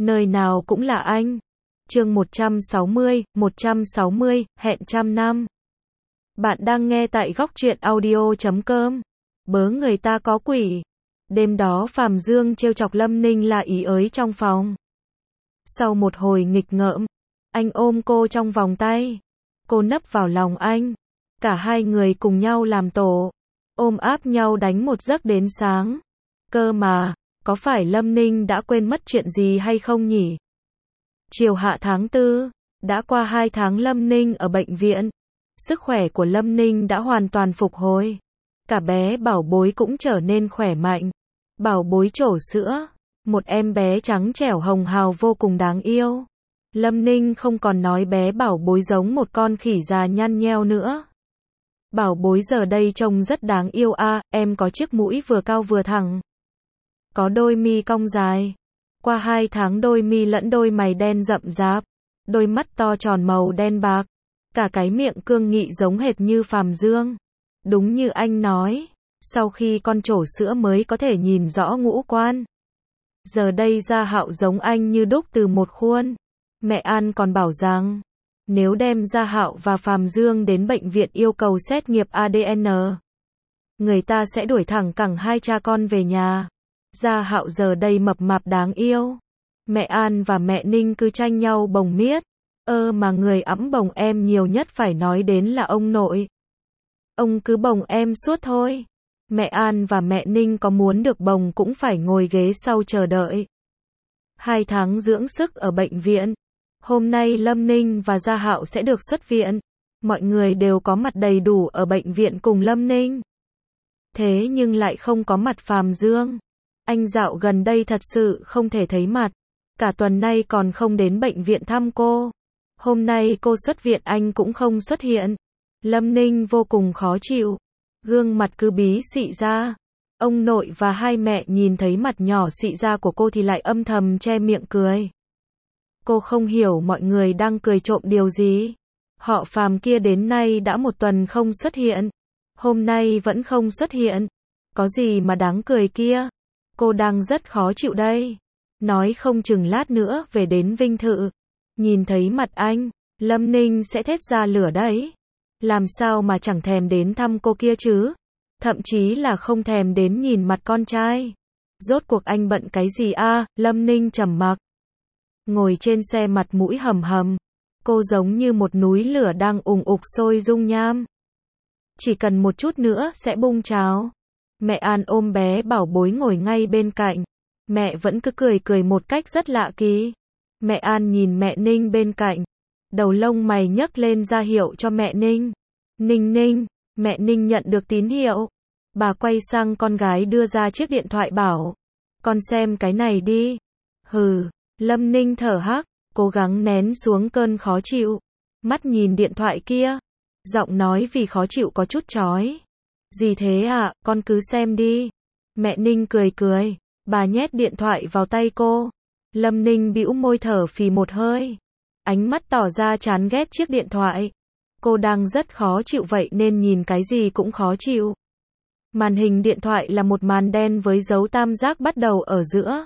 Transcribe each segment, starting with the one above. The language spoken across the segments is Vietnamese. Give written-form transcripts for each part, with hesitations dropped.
Nơi nào cũng là anh. Chương 160, hẹn trăm năm. Bạn đang nghe tại góc truyện audio.com. Bớ người ta có quỷ. Đêm đó Phàm Dương trêu chọc Lâm Ninh là ý ới trong phòng. Sau một hồi nghịch ngợm, anh ôm cô trong vòng tay. Cô nấp vào lòng anh. Cả hai người cùng nhau làm tổ. Ôm áp nhau đánh một giấc đến sáng. Cơ mà, có phải Lâm Ninh đã quên mất chuyện gì hay không nhỉ? Chiều hạ tháng 4, đã qua 2 tháng Lâm Ninh ở bệnh viện. Sức khỏe của Lâm Ninh đã hoàn toàn phục hồi. Cả bé Bảo Bối cũng trở nên khỏe mạnh. Bảo Bối trổ sữa, một em bé trắng trẻo hồng hào vô cùng đáng yêu. Lâm Ninh không còn nói bé Bảo Bối giống một con khỉ già nhăn nheo nữa. Bảo Bối giờ đây trông rất đáng yêu a, em có chiếc mũi vừa cao vừa thẳng. Có đôi mi cong dài. Qua 2 tháng đôi mi lẫn đôi mày đen rậm rạp. Đôi mắt to tròn màu đen bạc. Cả cái miệng cương nghị giống hệt như Phàm Dương. Đúng như anh nói, sau khi con trổ sữa mới có thể nhìn rõ ngũ quan. Giờ đây Gia Hạo giống anh như đúc từ một khuôn. Mẹ An còn bảo rằng, nếu đem Gia Hạo và Phàm Dương đến bệnh viện yêu cầu xét nghiệm ADN, người ta sẽ đuổi thẳng cẳng hai cha con về nhà. Gia Hạo giờ đây mập mạp đáng yêu. Mẹ An và mẹ Ninh cứ tranh nhau bồng miết. Mà người ẵm bồng em nhiều nhất phải nói đến là ông nội. Ông cứ bồng em suốt thôi. Mẹ An và mẹ Ninh có muốn được bồng cũng phải ngồi ghế sau chờ đợi. 2 tháng dưỡng sức ở bệnh viện. Hôm nay Lâm Ninh và Gia Hạo sẽ được xuất viện. Mọi người đều có mặt đầy đủ ở bệnh viện cùng Lâm Ninh. Thế nhưng lại không có mặt Phàm Dương. Anh dạo gần đây thật sự không thể thấy mặt. Cả tuần nay còn không đến bệnh viện thăm cô. Hôm nay cô xuất viện anh cũng không xuất hiện. Lâm Ninh vô cùng khó chịu. Gương mặt cứ bí xị ra. Ông nội và hai mẹ nhìn thấy mặt nhỏ xị ra của cô thì lại âm thầm che miệng cười. Cô không hiểu mọi người đang cười trộm điều gì. Họ Phàm kia đến nay đã 1 tuần không xuất hiện. Hôm nay vẫn không xuất hiện. Có gì mà đáng cười kia. Cô đang rất khó chịu đây. Nói không chừng lát nữa về đến Vinh Thự. Nhìn thấy mặt anh, Lâm Ninh sẽ thét ra lửa đấy. Làm sao mà chẳng thèm đến thăm cô kia chứ? Thậm chí là không thèm đến nhìn mặt con trai. Rốt cuộc anh bận cái gì a? Lâm Ninh trầm mặc. Ngồi trên xe mặt mũi hầm hầm. Cô giống như một núi lửa đang ùng ục sôi dung nham. Chỉ cần một chút nữa sẽ bung trào. Mẹ An ôm bé Bảo Bối ngồi ngay bên cạnh. Mẹ vẫn cứ cười một cách rất lạ kỳ. Mẹ An nhìn mẹ Ninh bên cạnh. Đầu lông mày nhấc lên ra hiệu cho mẹ Ninh. Ninh, mẹ Ninh nhận được tín hiệu. Bà quay sang con gái đưa ra chiếc điện thoại bảo. Con xem cái này đi. Hừ, Lâm Ninh thở hắc, cố gắng nén xuống cơn khó chịu. Mắt nhìn điện thoại kia. Giọng nói vì khó chịu có chút chói. Gì thế ạ, con cứ xem đi. Mẹ Ninh cười. Bà nhét điện thoại vào tay cô. Lâm Ninh bĩu môi thở phì một hơi. Ánh mắt tỏ ra chán ghét chiếc điện thoại. Cô đang rất khó chịu vậy nên nhìn cái gì cũng khó chịu. Màn hình điện thoại là một màn đen với dấu tam giác bắt đầu ở giữa.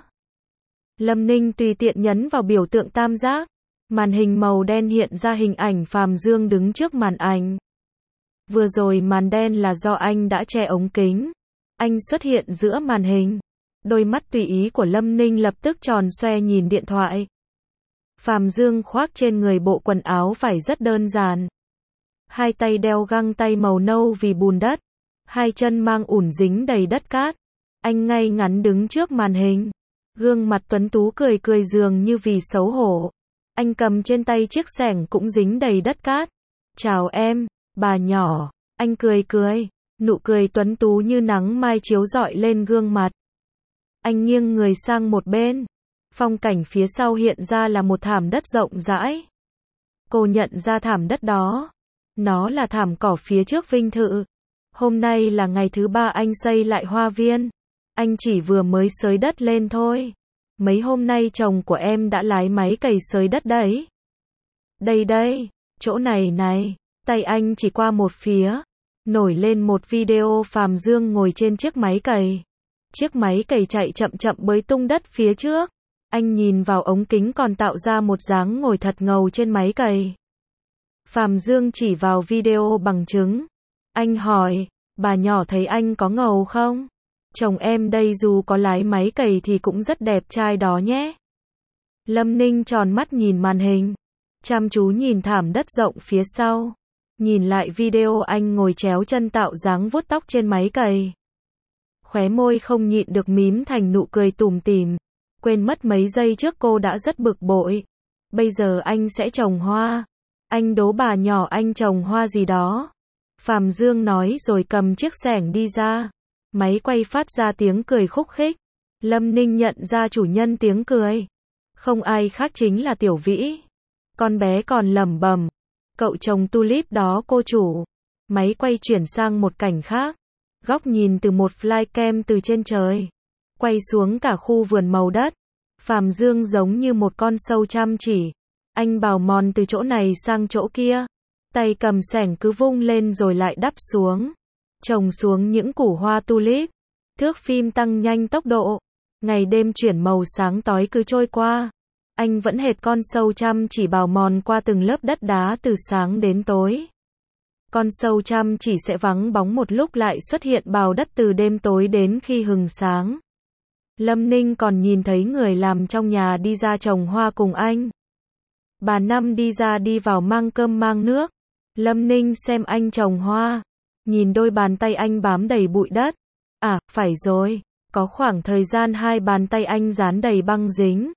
Lâm Ninh tùy tiện nhấn vào biểu tượng tam giác. Màn hình màu đen hiện ra hình ảnh Phàm Dương đứng trước màn ảnh. Vừa rồi màn đen là do anh đã che ống kính. Anh xuất hiện giữa màn hình. Đôi mắt tùy ý của Lâm Ninh lập tức tròn xoe nhìn điện thoại. Phàm Dương khoác trên người bộ quần áo vải rất đơn giản. 2 tay đeo găng tay màu nâu vì bùn đất. 2 chân mang ủn dính đầy đất cát. Anh ngay ngắn đứng trước màn hình. Gương mặt tuấn tú cười dường như vì xấu hổ. Anh cầm trên tay chiếc xẻng cũng dính đầy đất cát. Chào em, bà nhỏ. Anh cười. Nụ cười tuấn tú như nắng mai chiếu rọi lên gương mặt. Anh nghiêng người sang một bên. Phong cảnh phía sau hiện ra là một thảm đất rộng rãi. Cô nhận ra thảm đất đó. Nó là thảm cỏ phía trước Vinh Thự. Hôm nay là ngày thứ 3 anh xây lại hoa viên. Anh chỉ vừa mới xới đất lên thôi. Mấy hôm nay chồng của em đã lái máy cày xới đất đấy. Đây, chỗ này. Tay anh chỉ qua một phía. Nổi lên một video Phàm Dương ngồi trên chiếc máy cày. Chiếc máy cày chạy chậm bới tung đất phía trước. Anh nhìn vào ống kính còn tạo ra một dáng ngồi thật ngầu trên máy cày. Phạm Dương chỉ vào video bằng chứng. Anh hỏi, bà nhỏ thấy anh có ngầu không? Chồng em đây dù có lái máy cày thì cũng rất đẹp trai đó nhé. Lâm Ninh tròn mắt nhìn màn hình, chăm chú nhìn thảm đất rộng phía sau. Nhìn lại video anh ngồi chéo chân tạo dáng vuốt tóc trên máy cày. Khóe môi không nhịn được mím thành nụ cười tủm tỉm. Quên mất mấy giây trước cô đã rất bực bội. Bây giờ anh sẽ trồng hoa. Anh đố bà nhỏ anh trồng hoa gì đó. Phạm Dương nói rồi cầm chiếc xẻng đi ra. Máy quay phát ra tiếng cười khúc khích. Lâm Ninh nhận ra chủ nhân tiếng cười. Không ai khác chính là Tiểu Vĩ. Con bé còn lẩm bẩm, cậu trồng tulip đó cô chủ. Máy quay chuyển sang một cảnh khác. Góc nhìn từ một flycam từ trên trời. Quay xuống cả khu vườn màu đất. Phạm Dương giống như một con sâu chăm chỉ. Anh bào mòn từ chỗ này sang chỗ kia. Tay cầm xẻng cứ vung lên rồi lại đắp xuống. Trồng xuống những củ hoa tulip. Thước phim tăng nhanh tốc độ. Ngày đêm chuyển màu sáng tối cứ trôi qua. Anh vẫn hệt con sâu chăm chỉ bào mòn qua từng lớp đất đá từ sáng đến tối. Con sâu chăm chỉ sẽ vắng bóng một lúc lại xuất hiện bào đất từ đêm tối đến khi hừng sáng. Lâm Ninh còn nhìn thấy người làm trong nhà đi ra trồng hoa cùng anh. Bà Năm đi ra đi vào mang cơm mang nước. Lâm Ninh xem anh trồng hoa. Nhìn đôi bàn tay anh bám đầy bụi đất. À, phải rồi. Có khoảng thời gian hai bàn tay anh dán đầy băng dính.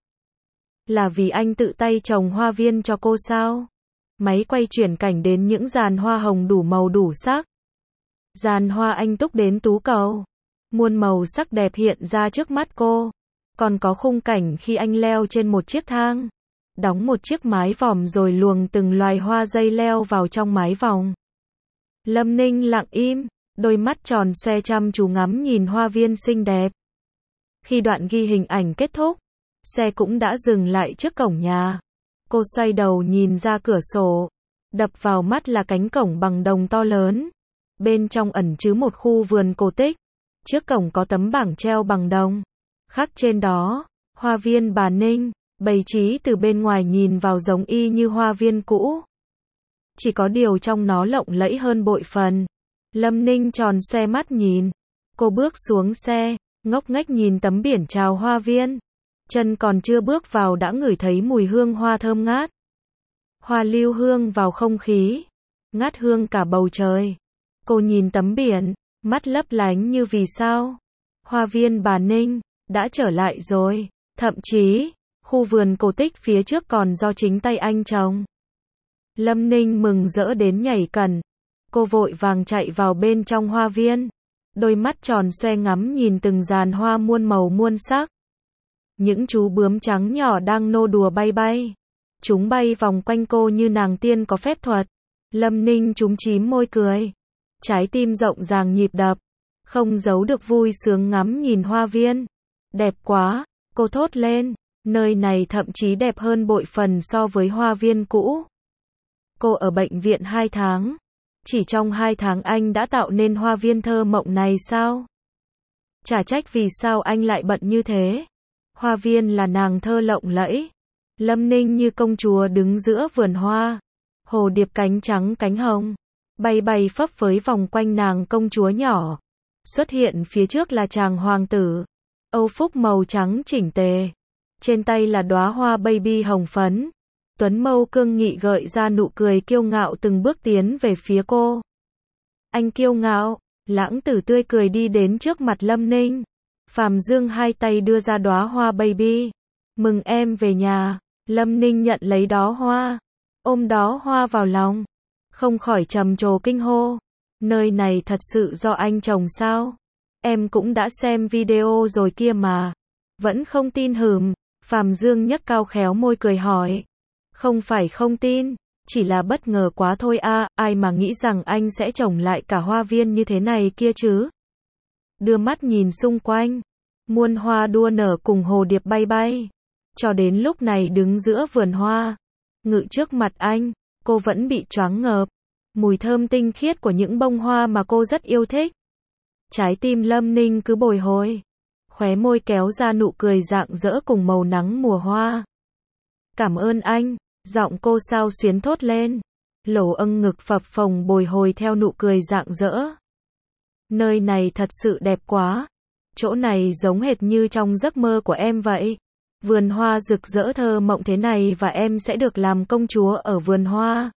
Là vì anh tự tay trồng hoa viên cho cô sao? Máy quay chuyển cảnh đến những giàn hoa hồng đủ màu đủ sắc. Giàn hoa anh túc đến tú cầu. Muôn màu sắc đẹp hiện ra trước mắt cô. Còn có khung cảnh khi anh leo trên một chiếc thang. Đóng một chiếc mái vòm rồi luồng từng loài hoa dây leo vào trong mái vòng. Lâm Ninh lặng im, đôi mắt tròn xoe chăm chú ngắm nhìn hoa viên xinh đẹp. Khi đoạn ghi hình ảnh kết thúc, xe cũng đã dừng lại trước cổng nhà. Cô xoay đầu nhìn ra cửa sổ. Đập vào mắt là cánh cổng bằng đồng to lớn. Bên trong ẩn chứa một khu vườn cổ tích. Trước cổng có tấm bảng treo bằng đồng. Khắc trên đó, hoa viên bà Ninh, bày trí từ bên ngoài nhìn vào giống y như hoa viên cũ. Chỉ có điều trong nó lộng lẫy hơn bội phần. Lâm Ninh tròn xoe mắt nhìn. Cô bước xuống xe, ngốc nghếch nhìn tấm biển chào hoa viên. Chân còn chưa bước vào đã ngửi thấy mùi hương hoa thơm ngát. Hoa lưu hương vào không khí, ngát hương cả bầu trời. Cô nhìn tấm biển, mắt lấp lánh như vì sao. Hoa viên bà Ninh đã trở lại rồi, thậm chí khu vườn cổ tích phía trước còn do chính tay anh trồng. Lâm Ninh mừng rỡ đến nhảy cẩn. Cô vội vàng chạy vào bên trong hoa viên. Đôi mắt tròn xoe ngắm nhìn từng dàn hoa muôn màu muôn sắc. Những chú bướm trắng nhỏ đang nô đùa bay bay. Chúng bay vòng quanh cô như nàng tiên có phép thuật. Lâm Ninh chúm chím môi cười. Trái tim rộng ràng nhịp đập. Không giấu được vui sướng ngắm nhìn hoa viên. Đẹp quá, cô thốt lên. Nơi này thậm chí đẹp hơn bội phần so với hoa viên cũ. Cô ở bệnh viện 2 tháng. Chỉ trong 2 tháng anh đã tạo nên hoa viên thơ mộng này sao? Chả trách vì sao anh lại bận như thế. Hoa viên là nàng thơ lộng lẫy. Lâm Ninh như công chúa đứng giữa vườn hoa. Hồ điệp cánh trắng cánh hồng. Bay bay phấp phới vòng quanh nàng công chúa nhỏ. Xuất hiện phía trước là chàng hoàng tử. Âu phục màu trắng chỉnh tề. Trên tay là đóa hoa baby hồng phấn. Tuấn mâu cương nghị gợi ra nụ cười kiêu ngạo từng bước tiến về phía cô. Anh kiêu ngạo, lãng tử tươi cười đi đến trước mặt Lâm Ninh. Phạm Dương hai tay đưa ra đóa hoa baby. Mừng em về nhà. Lâm Ninh nhận lấy đóa hoa. Ôm đóa hoa vào lòng. Không khỏi trầm trồ kinh hô. Nơi này thật sự do anh trồng sao? Em cũng đã xem video rồi kia mà. Vẫn không tin hừm. Phạm Dương nhấc cao khéo môi cười hỏi. Không phải không tin, chỉ là bất ngờ quá thôi a, ai mà nghĩ rằng anh sẽ trồng lại cả hoa viên như thế này kia chứ. Đưa mắt nhìn xung quanh, muôn hoa đua nở cùng hồ điệp bay bay. Cho đến lúc này đứng giữa vườn hoa, ngự trước mặt anh, cô vẫn bị choáng ngợp. Mùi thơm tinh khiết của những bông hoa mà cô rất yêu thích. Trái tim Lâm Ninh cứ bồi hồi. khóe môi kéo ra nụ cười rạng rỡ cùng màu nắng mùa hoa. Cảm ơn anh, giọng cô xao xuyến thốt lên. Lỗ âng ngực phập phồng bồi hồi theo nụ cười rạng rỡ. Nơi này thật sự đẹp quá. Chỗ này giống hệt như trong giấc mơ của em vậy. Vườn hoa rực rỡ thơ mộng thế này và em sẽ được làm công chúa ở vườn hoa.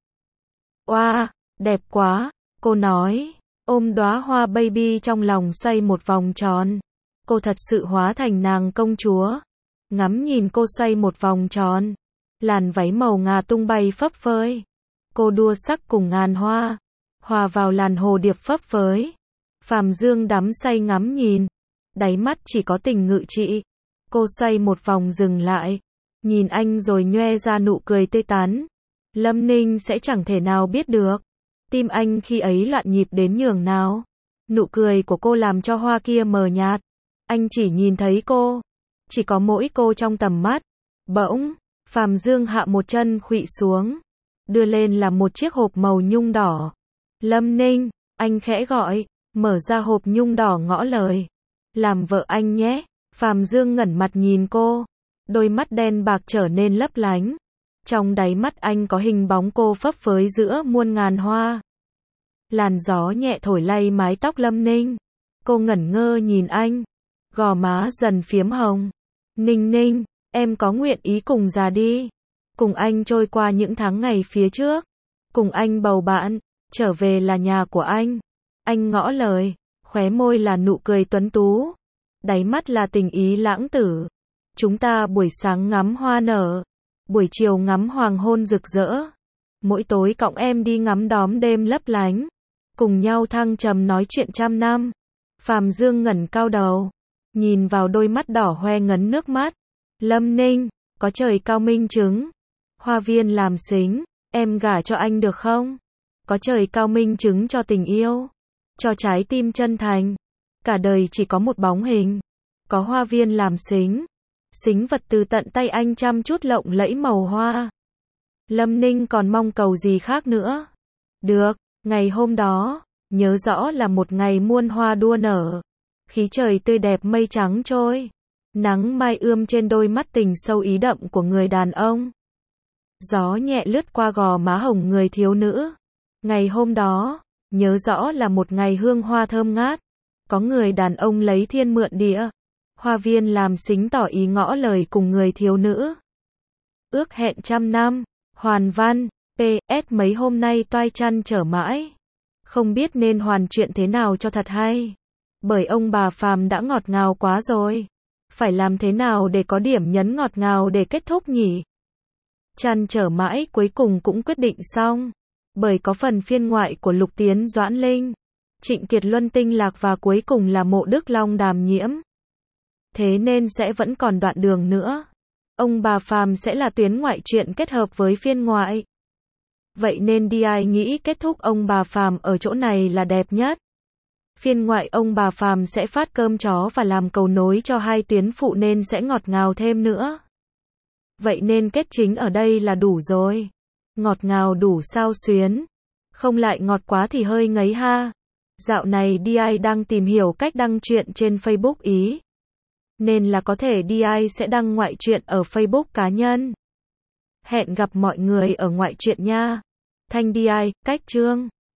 Oa, đẹp quá, cô nói, ôm đóa hoa baby trong lòng xoay một vòng tròn. Cô thật sự hóa thành nàng công chúa. Ngắm nhìn cô xoay một vòng tròn. Làn váy màu ngà tung bay phấp phới. Cô đua sắc cùng ngàn hoa. Hòa vào làn hồ điệp phấp phới. Phàm Dương đắm say ngắm nhìn. Đáy mắt chỉ có tình ngự trị. Cô xoay một vòng dừng lại. Nhìn anh rồi nhoe ra nụ cười tê tán. Lâm Ninh sẽ chẳng thể nào biết được. Tim anh khi ấy loạn nhịp đến nhường nào. Nụ cười của cô làm cho hoa kia mờ nhạt. Anh chỉ nhìn thấy cô. Chỉ có mỗi cô trong tầm mắt. Bỗng, Phàm Dương hạ một chân khuỵu xuống. Đưa lên là một chiếc hộp màu nhung đỏ. Lâm Ninh, anh khẽ gọi. Mở ra hộp nhung đỏ ngõ lời. Làm vợ anh nhé. Phàm Dương ngẩng mặt nhìn cô. Đôi mắt đen bạc trở nên lấp lánh. Trong đáy mắt anh có hình bóng cô phấp phới giữa muôn ngàn hoa. Làn gió nhẹ thổi lay mái tóc Lâm Ninh. Cô ngẩn ngơ nhìn anh. Gò má dần phiếm hồng. Ninh Ninh, em có nguyện ý cùng già đi. Cùng anh trôi qua những tháng ngày phía trước. Cùng anh bầu bạn. Trở về là nhà của anh. Anh ngõ lời. Khóe môi là nụ cười tuấn tú. Đáy mắt là tình ý lãng tử. Chúng ta buổi sáng ngắm hoa nở. Buổi chiều ngắm hoàng hôn rực rỡ. Mỗi tối cõng em đi ngắm đóm đêm lấp lánh. Cùng nhau thăng trầm nói chuyện trăm năm. Phàm Dương ngẩng cao đầu. Nhìn vào đôi mắt đỏ hoe ngấn nước mắt. Lâm Ninh, có trời cao minh chứng. Hoa viên làm xính. Em gả cho anh được không? Có trời cao minh chứng cho tình yêu. Cho trái tim chân thành. Cả đời chỉ có một bóng hình. Có hoa viên làm xính. Xính vật từ tận tay anh chăm chút lộng lẫy màu hoa. Lâm Ninh còn mong cầu gì khác nữa. Được, ngày hôm đó, nhớ rõ là một ngày muôn hoa đua nở. Khí trời tươi đẹp mây trắng trôi. Nắng mai ươm trên đôi mắt tình sâu ý đậm của người đàn ông. Gió nhẹ lướt qua gò má hồng người thiếu nữ. Ngày hôm đó, nhớ rõ là một ngày hương hoa thơm ngát. Có người đàn ông lấy thiên mượn địa. Hoa viên làm xính tỏ ý ngõ lời cùng người thiếu nữ. Ước hẹn trăm năm. Hoàn văn. PS mấy hôm nay toai chăn trở mãi. Không biết nên hoàn chuyện thế nào cho thật hay. Bởi ông bà Phàm đã ngọt ngào quá rồi. Phải làm thế nào để có điểm nhấn ngọt ngào để kết thúc nhỉ? Chăn trở mãi cuối cùng cũng quyết định xong. Bởi có phần phiên ngoại của Lục Tiến Doãn Linh. Trịnh Kiệt Luân Tinh Lạc và cuối cùng là Mộ Đức Long Đàm Nhiễm. Thế nên sẽ vẫn còn đoạn đường nữa. Ông bà Phàm sẽ là tuyến ngoại truyện kết hợp với phiên ngoại. Vậy nên DI nghĩ kết thúc ông bà Phàm ở chỗ này là đẹp nhất. Phiên ngoại ông bà Phàm sẽ phát cơm chó và làm cầu nối cho hai tuyến phụ nên sẽ ngọt ngào thêm nữa. Vậy nên kết chính ở đây là đủ rồi. Ngọt ngào đủ sao xuyến. Không lại ngọt quá thì hơi ngấy ha. Dạo này DI đang tìm hiểu cách đăng truyện trên Facebook Ý. Nên là có thể DI sẽ đăng ngoại truyện ở Facebook cá nhân. Hẹn gặp mọi người ở ngoại truyện nha. Thanh DI, cách chương.